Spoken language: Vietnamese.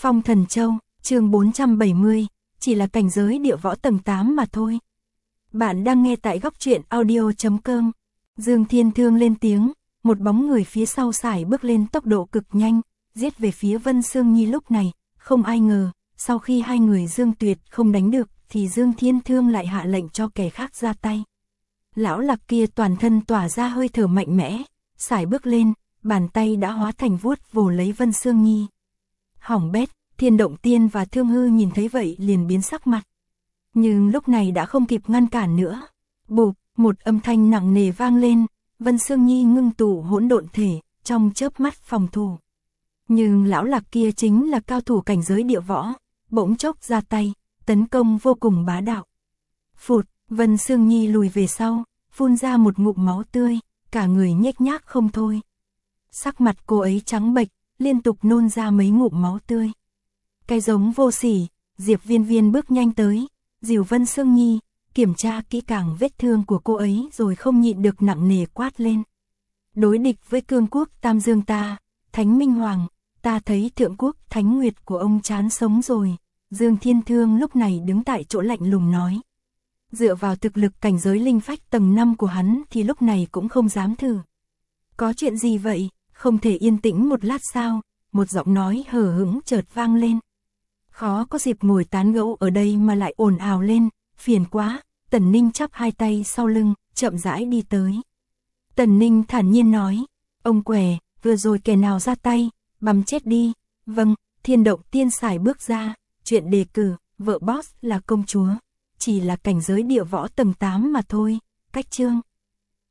Phong Thần Châu, chương 470, chỉ là cảnh giới địa võ tầng 8 mà thôi. Bạn đang nghe tại góc truyện audio.com. Dương Thiên Thương lên tiếng, một bóng người phía sau sải bước lên tốc độ cực nhanh, giết về phía Vân Sương Nhi. Lúc này, không ai ngờ, sau khi hai người Dương Tuyệt không đánh được, thì Dương Thiên Thương lại hạ lệnh cho kẻ khác ra tay. Lão Lạc kia toàn thân tỏa ra hơi thở mạnh mẽ, sải bước lên, bàn tay đã hóa thành vuốt vồ lấy Vân Sương Nhi. Hỏng bét, Thiên Động Tiên và Thương Hư nhìn thấy vậy liền biến sắc mặt. Nhưng lúc này đã không kịp ngăn cản nữa. Bụp, một âm thanh nặng nề vang lên, Vân Sương Nhi ngưng tụ hỗn độn thể, trong chớp mắt phòng thủ. Nhưng lão Lạc kia chính là cao thủ cảnh giới địa võ, bỗng chốc ra tay, tấn công vô cùng bá đạo. Phụt, Vân Sương Nhi lùi về sau, phun ra một ngụm máu tươi, cả người nhếch nhác không thôi. Sắc mặt cô ấy trắng bệch, liên tục nôn ra mấy ngụm máu tươi. Cái giống vô sỉ, Diệp Viên Viên bước nhanh tới, dìu Vân Sương Nhi, kiểm tra kỹ càng vết thương của cô ấy rồi không nhịn được nặng nề quát lên. Đối địch với cương quốc Tam Dương ta, Thánh Minh Hoàng, ta thấy thượng quốc Thánh Nguyệt của ông chán sống rồi. Dương Thiên Thương lúc này đứng tại chỗ lạnh lùng nói. Dựa vào thực lực cảnh giới linh phách tầng 5 của hắn thì lúc này cũng không dám thử. Có chuyện gì vậy, không thể yên tĩnh một lát sao? Một giọng nói hờ hững chợt vang lên. Khó có dịp ngồi tán gẫu ở đây mà lại ồn ào lên, phiền quá. Tần Ninh chắp hai tay sau lưng, chậm rãi đi tới. Tần Ninh thản nhiên nói, ông què, vừa rồi kẻ nào ra tay, băm chết đi. Vâng, Thiên Động Tiên sải bước ra, chuyện đề cử, vợ boss là công chúa, chỉ là cảnh giới địa võ tầng 8 mà thôi. Cách chương.